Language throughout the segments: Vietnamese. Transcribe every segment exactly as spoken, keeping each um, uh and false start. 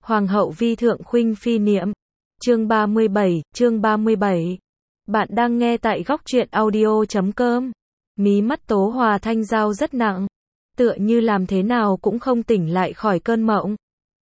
Hoàng hậu vi thượng khuynh phi niệm. Chương ba mươi bảy, chương ba mươi bảy. Bạn đang nghe tại góc truyện audio chấm com. Mí mắt Tố Hòa Thanh Giao rất nặng, tựa như làm thế nào cũng không tỉnh lại khỏi cơn mộng.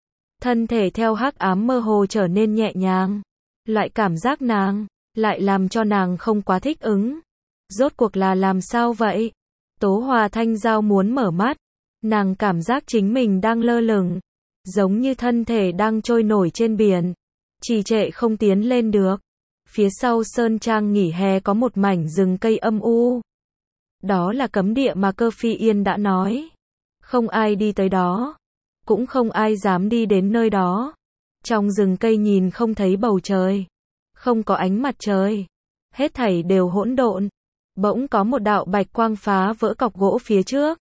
Thân thể theo hắc ám mơ hồ trở nên nhẹ nhàng. Loại cảm giác nàng, lại làm cho nàng không quá thích ứng. Rốt cuộc là làm sao vậy? Tố Hòa Thanh Giao muốn mở mắt. Nàng cảm giác chính mình đang lơ lửng, giống như thân thể đang trôi nổi trên biển, trì trệ không tiến lên được. Phía sau sơn trang nghỉ hè có một mảnh rừng cây âm u. Đó là cấm địa mà Cơ Phi Yên đã nói. Không ai đi tới đó, cũng không ai dám đi đến nơi đó. Trong rừng cây nhìn không thấy bầu trời, không có ánh mặt trời, hết thảy đều hỗn độn. Bỗng có một đạo bạch quang phá vỡ cọc gỗ phía trước.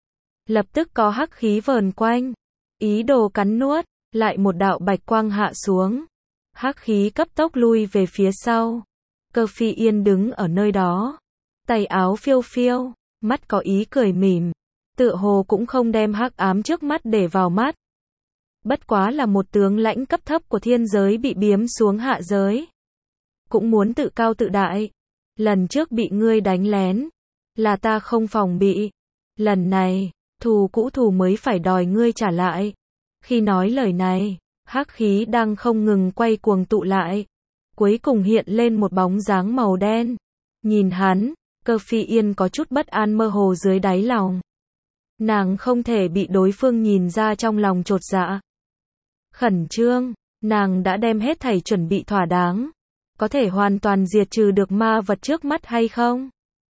Lập tức có hắc khí vờn quanh, ý đồ cắn nuốt, lại một đạo bạch quang hạ xuống. Hắc khí cấp tốc lui về phía sau. Cơ Phi Yên đứng ở nơi đó, tay áo phiêu phiêu, mắt có ý cười mỉm, tựa hồ cũng không đem hắc ám trước mắt để vào mắt. Bất quá là một tướng lãnh cấp thấp của thiên giới bị biếm xuống hạ giới, cũng muốn tự cao tự đại. Lần trước bị ngươi đánh lén, là ta không phòng bị. Lần này, thù cũ thù mới phải đòi ngươi trả lại. Khi nói lời này, hắc khí đang không ngừng quay cuồng tụ lại, cuối cùng hiện lên một bóng dáng màu đen. Nhìn hắn, Cơ Phi Yên có chút bất an mơ hồ dưới đáy lòng. Nàng không thể bị đối phương nhìn ra trong lòng chột dạ. Khẩn trương, nàng đã đem hết thảy chuẩn bị thỏa đáng. Có thể hoàn toàn diệt trừ được ma vật trước mắt hay không?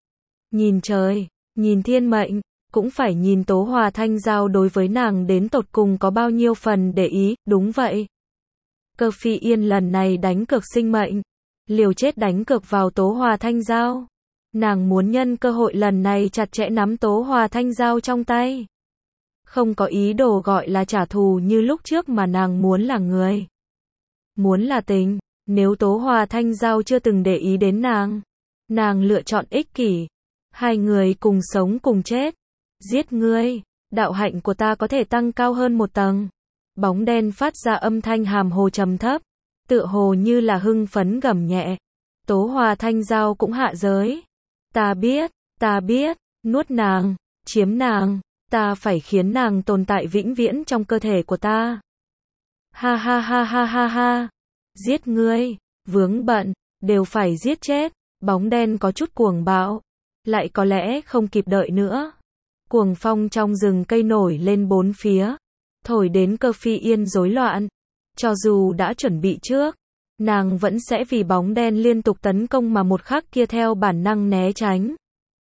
Nhìn trời, nhìn thiên mệnh, cũng phải nhìn Tố Hòa Thanh Giao đối với nàng đến tột cùng có bao nhiêu phần để ý. Đúng vậy. Cơ Phi Yên lần này đánh cược sinh mệnh, liều chết đánh cược vào Tố Hòa Thanh Giao. Nàng muốn nhân cơ hội lần này chặt chẽ nắm Tố Hòa Thanh Giao trong tay. Không có ý đồ gọi là trả thù như lúc trước mà nàng muốn là người. Muốn là tình. Nếu Tố Hòa Thanh Giao chưa từng để ý đến nàng, nàng lựa chọn ích kỷ. Hai người cùng sống cùng chết. Giết ngươi, đạo hạnh của ta có thể tăng cao hơn một tầng. Bóng đen phát ra âm thanh hàm hồ trầm thấp, tựa hồ như là hưng phấn gầm nhẹ. Tố Hòa Thanh Giao cũng hạ giới. Ta biết, ta biết, nuốt nàng, chiếm nàng, ta phải khiến nàng tồn tại vĩnh viễn trong cơ thể của ta. Ha ha ha ha ha ha. Giết ngươi, vướng bận, đều phải giết chết. Bóng đen có chút cuồng bạo, lại có lẽ không kịp đợi nữa. Cuồng phong trong rừng cây nổi lên bốn phía, thổi đến Cơ Phi Yên rối loạn. Cho dù đã chuẩn bị trước, nàng vẫn sẽ vì bóng đen liên tục tấn công mà một khắc kia theo bản năng né tránh.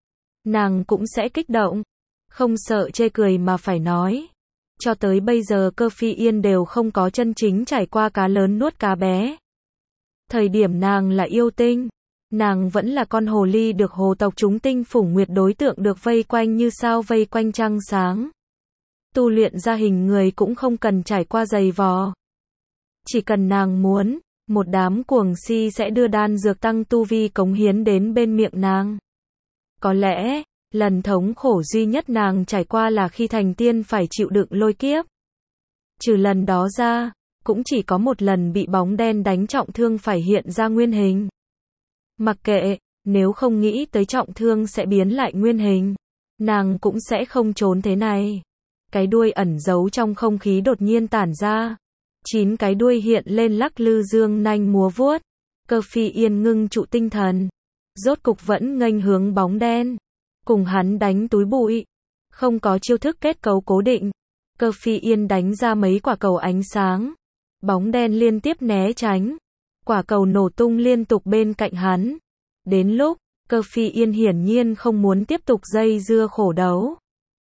Nàng cũng sẽ kích động, không sợ chê cười mà phải nói. Cho tới bây giờ Cơ Phi Yên đều không có chân chính trải qua cá lớn nuốt cá bé. Thời điểm nàng là yêu tinh, nàng vẫn là con hồ ly được hồ tộc chúng tinh phủ nguyệt đối tượng được vây quanh như sao vây quanh trăng sáng. Tu luyện ra hình người cũng không cần trải qua giày vò. Chỉ cần nàng muốn, một đám cuồng si sẽ đưa đan dược tăng tu vi cống hiến đến bên miệng nàng. Có lẽ, lần thống khổ duy nhất nàng trải qua là khi thành tiên phải chịu đựng lôi kiếp. Trừ lần đó ra, cũng chỉ có một lần bị bóng đen đánh trọng thương phải hiện ra nguyên hình. Mặc kệ, nếu không nghĩ tới trọng thương sẽ biến lại nguyên hình, nàng cũng sẽ không trốn thế này. Cái đuôi ẩn giấu trong không khí đột nhiên tản ra. Chín cái đuôi hiện lên lắc lư dương nanh múa vuốt. Cơ Phi Yên ngưng trụ tinh thần, rốt cục vẫn nghênh hướng bóng đen, cùng hắn đánh túi bụi. Không có chiêu thức kết cấu cố định, Cơ Phi Yên đánh ra mấy quả cầu ánh sáng. Bóng đen liên tiếp né tránh, quả cầu nổ tung liên tục bên cạnh hắn. Đến lúc, Cơ Phi Yên hiển nhiên không muốn tiếp tục dây dưa khổ đấu.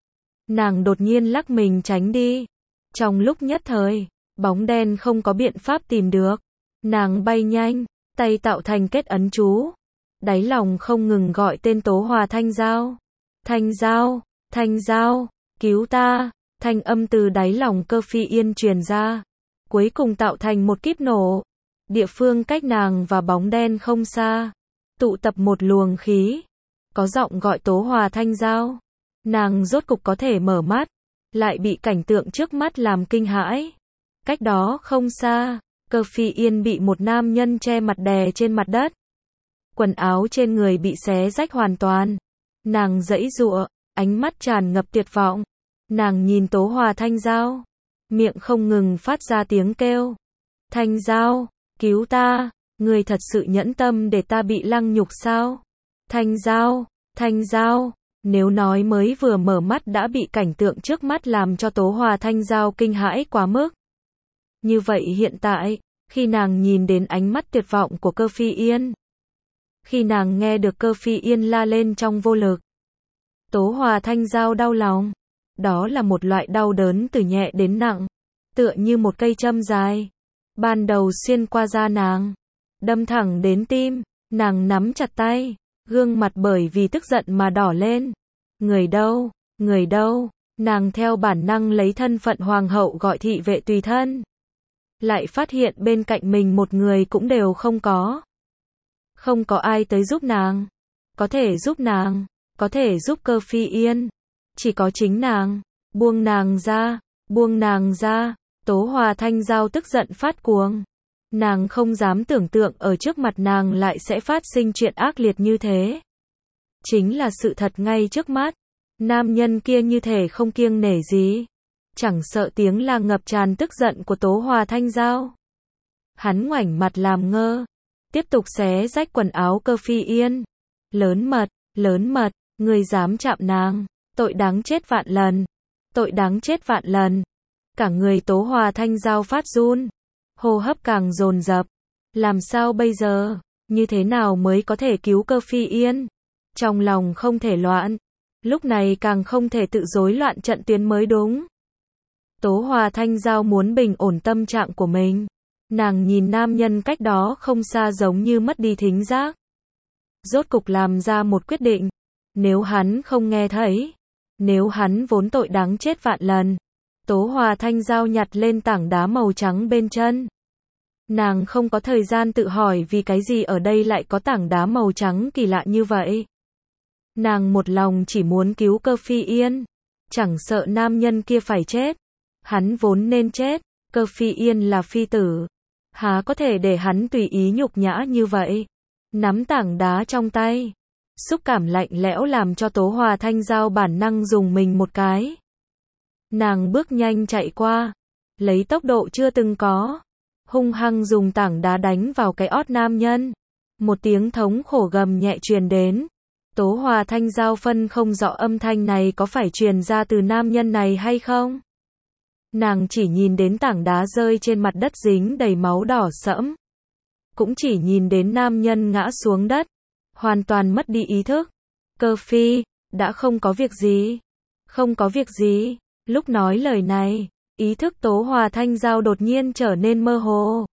Nàng đột nhiên lắc mình tránh đi. Trong lúc nhất thời, bóng đen không có biện pháp tìm được. Nàng bay nhanh, tay tạo thành kết ấn chú. Đáy lòng không ngừng gọi tên Tố Hòa Thanh Giao. Thanh Giao, Thanh Giao, cứu ta. Thanh âm từ đáy lòng Cơ Phi Yên truyền ra, cuối cùng tạo thành một kíp nổ. Địa phương cách nàng và bóng đen không xa, tụ tập một luồng khí. Có giọng gọi Tố Hòa Thanh Giao. Nàng rốt cục có thể mở mắt, lại bị cảnh tượng trước mắt làm kinh hãi. Cách đó không xa, Cơ Phi Yên bị một nam nhân che mặt đè trên mặt đất. Quần áo trên người bị xé rách hoàn toàn. Nàng giãy giụa, ánh mắt tràn ngập tuyệt vọng. Nàng nhìn Tố Hòa Thanh Giao, miệng không ngừng phát ra tiếng kêu. Thanh Giao, cứu ta, người thật sự nhẫn tâm để ta bị lăng nhục sao? Thanh Giao, Thanh Giao, nếu nói mới vừa mở mắt đã bị cảnh tượng trước mắt làm cho Tố Hòa Thanh Giao kinh hãi quá mức. Như vậy hiện tại, khi nàng nhìn đến ánh mắt tuyệt vọng của Cơ Phi Yên, khi nàng nghe được Cơ Phi Yên la lên trong vô lực, Tố Hòa Thanh Giao đau lòng. Đó là một loại đau đớn từ nhẹ đến nặng, tựa như một cây châm dài, ban đầu xuyên qua da nàng, đâm thẳng đến tim. Nàng nắm chặt tay, gương mặt bởi vì tức giận mà đỏ lên. Người đâu, người đâu, nàng theo bản năng lấy thân phận hoàng hậu gọi thị vệ tùy thân. Lại phát hiện bên cạnh mình một người cũng đều không có. Không có ai tới giúp nàng. Có thể giúp nàng, có thể giúp Cơ Phi Yên. Chỉ có chính nàng. Buông nàng ra, buông nàng ra. Tố Hòa Thanh Giao tức giận phát cuồng. Nàng không dám tưởng tượng ở trước mặt nàng lại sẽ phát sinh chuyện ác liệt như thế. Chính là sự thật ngay trước mắt. Nam nhân kia như thể không kiêng nể gì. Chẳng sợ tiếng la ngập tràn tức giận của Tố Hòa Thanh Giao. Hắn ngoảnh mặt làm ngơ. Tiếp tục xé rách quần áo Cơ Phi Yên. Lớn mật, lớn mật, người dám chạm nàng. Tội đáng chết vạn lần. Tội đáng chết vạn lần. Cả người Tố Hòa Thanh Giao phát run. Hô hấp càng dồn dập. Làm sao bây giờ? Như thế nào mới có thể cứu Cơ Phi Yên? Trong lòng không thể loạn. Lúc này càng không thể tự rối loạn trận tuyến mới đúng. Tố Hòa Thanh Giao muốn bình ổn tâm trạng của mình. Nàng nhìn nam nhân cách đó không xa giống như mất đi thính giác. Rốt cục làm ra một quyết định. Nếu hắn không nghe thấy, nếu hắn vốn tội đáng chết vạn lần. Tố Hòa Thanh Giao nhặt lên tảng đá màu trắng bên chân. Nàng không có thời gian tự hỏi vì cái gì ở đây lại có tảng đá màu trắng kỳ lạ như vậy. Nàng một lòng chỉ muốn cứu Cơ Phi Yên. Chẳng sợ nam nhân kia phải chết. Hắn vốn nên chết. Cơ Phi Yên là phi tử. Há có thể để hắn tùy ý nhục nhã như vậy. Nắm tảng đá trong tay. Xúc cảm lạnh lẽo làm cho Tố Hòa Thanh Giao bản năng dùng mình một cái. Nàng bước nhanh chạy qua. Lấy tốc độ chưa từng có. Hung hăng dùng tảng đá đánh vào cái ót nam nhân. Một tiếng thống khổ gầm nhẹ truyền đến. Tố Hòa Thanh Giao phân không rõ âm thanh này có phải truyền ra từ nam nhân này hay không. Nàng chỉ nhìn đến tảng đá rơi trên mặt đất dính đầy máu đỏ sẫm. Cũng chỉ nhìn đến nam nhân ngã xuống đất. Hoàn toàn mất đi ý thức. Cơ Phi, đã không có việc gì. Không có việc gì. Lúc nói lời này, ý thức Tố Hòa Thanh Giao đột nhiên trở nên mơ hồ.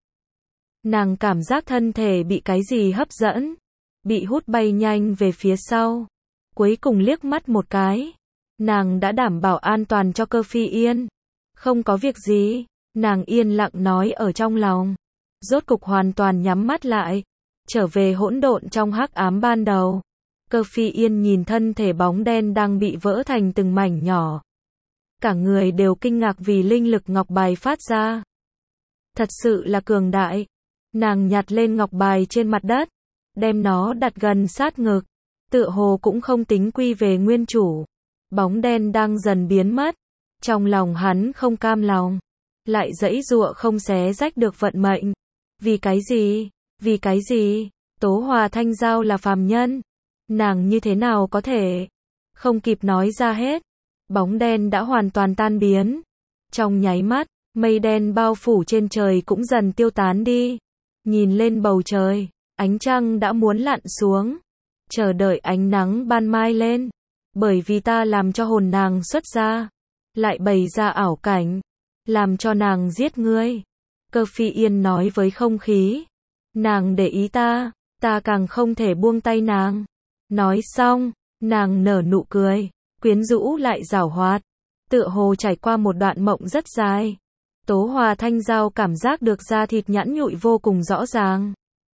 Nàng cảm giác thân thể bị cái gì hấp dẫn. Bị hút bay nhanh về phía sau. Cuối cùng liếc mắt một cái. Nàng đã đảm bảo an toàn cho Cơ Phi Yên. Không có việc gì. Nàng yên lặng nói ở trong lòng. Rốt cục hoàn toàn nhắm mắt lại. Trở về hỗn độn trong hắc ám ban đầu. Cơ Phi Yên nhìn thân thể bóng đen đang bị vỡ thành từng mảnh nhỏ. Cả người đều kinh ngạc vì linh lực ngọc bài phát ra. Thật sự là cường đại. Nàng nhặt lên ngọc bài trên mặt đất. Đem nó đặt gần sát ngực. Tựa hồ cũng không tính quy về nguyên chủ. Bóng đen đang dần biến mất. Trong lòng hắn không cam lòng. Lại giãy giụa không xé rách được vận mệnh. Vì cái gì? Vì cái gì? Tố Hòa Thanh Giao là phàm nhân. Nàng như thế nào có thể? Không kịp nói ra hết. Bóng đen đã hoàn toàn tan biến. Trong nháy mắt, mây đen bao phủ trên trời cũng dần tiêu tán đi. Nhìn lên bầu trời, ánh trăng đã muốn lặn xuống. Chờ đợi ánh nắng ban mai lên. Bởi vì ta làm cho hồn nàng xuất ra. Lại bày ra ảo cảnh. Làm cho nàng giết ngươi. Cơ Phi Yên nói với không khí. Nàng để ý ta. Ta càng không thể buông tay nàng. Nói xong, nàng nở nụ cười. Quyến rũ lại giảo hoạt. Tựa hồ trải qua một đoạn mộng rất dài. Tố Hòa Thanh Giao cảm giác được da thịt nhẵn nhụi vô cùng rõ ràng.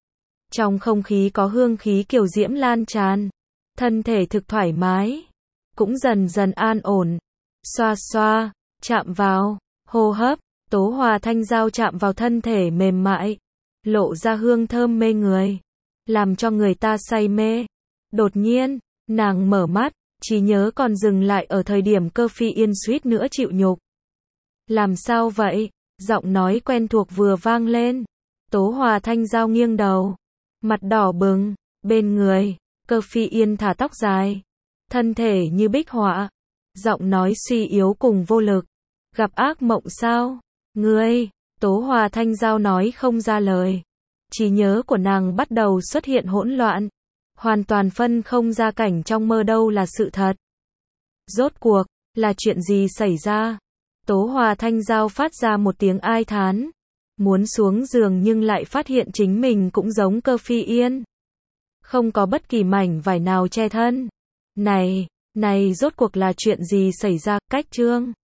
Trong không khí có hương khí kiều diễm lan tràn. Thân thể thực thoải mái. Cũng dần dần an ổn. Xoa xoa, chạm vào, hô hấp, Tố Hòa Thanh Dao chạm vào thân thể mềm mại, lộ ra hương thơm mê người, làm cho người ta say mê. Đột nhiên, nàng mở mắt, trí nhớ còn dừng lại ở thời điểm Cơ Phi Yên suýt nữa chịu nhục. Làm sao vậy? Giọng nói quen thuộc vừa vang lên. Tố Hòa Thanh Dao nghiêng đầu, mặt đỏ bừng, bên người, Cơ Phi Yên thả tóc dài, thân thể như bích họa, giọng nói suy yếu cùng vô lực. Gặp ác mộng sao? Ngươi, Tố Hòa Thanh Dao nói không ra lời. Trí nhớ của nàng bắt đầu xuất hiện hỗn loạn, hoàn toàn phân không ra cảnh trong mơ đâu là sự thật. Rốt cuộc, là chuyện gì xảy ra? Tố Hòa Thanh Dao phát ra một tiếng ai thán, muốn xuống giường nhưng lại phát hiện chính mình cũng giống Cơ Phi Yên, không có bất kỳ mảnh vải nào che thân. Này, này rốt cuộc là chuyện gì xảy ra? Cách chương